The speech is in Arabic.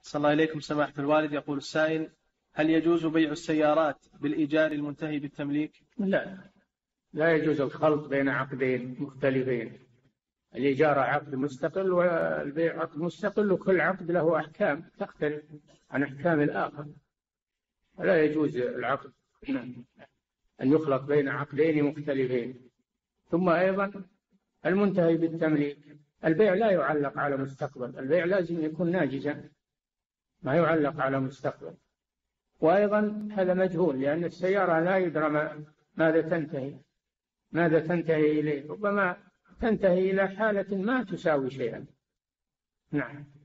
صلى الله إليكم سماحة الوالد. يقول السائل: هل يجوز بيع السيارات بالإيجار المنتهي بالتمليك؟ لا، لا يجوز الخلط بين عقدين مختلفين. الإيجار عقد مستقل والبيع عقد مستقل، وكل عقد له أحكام تختلف عن أحكام الآخر. لا يجوز العقد أن يخلط بين عقدين مختلفين. ثم أيضا المنتهي بالتمليك، البيع لا يعلق على مستقبل، البيع لازم يكون ناجزا، ما يعلق على مستقبل. وأيضا هذا مجهول، لأن السيارة لا يدرى ماذا تنتهي إليه، ربما تنتهي إلى حالة ما تساوي شيئا. نعم.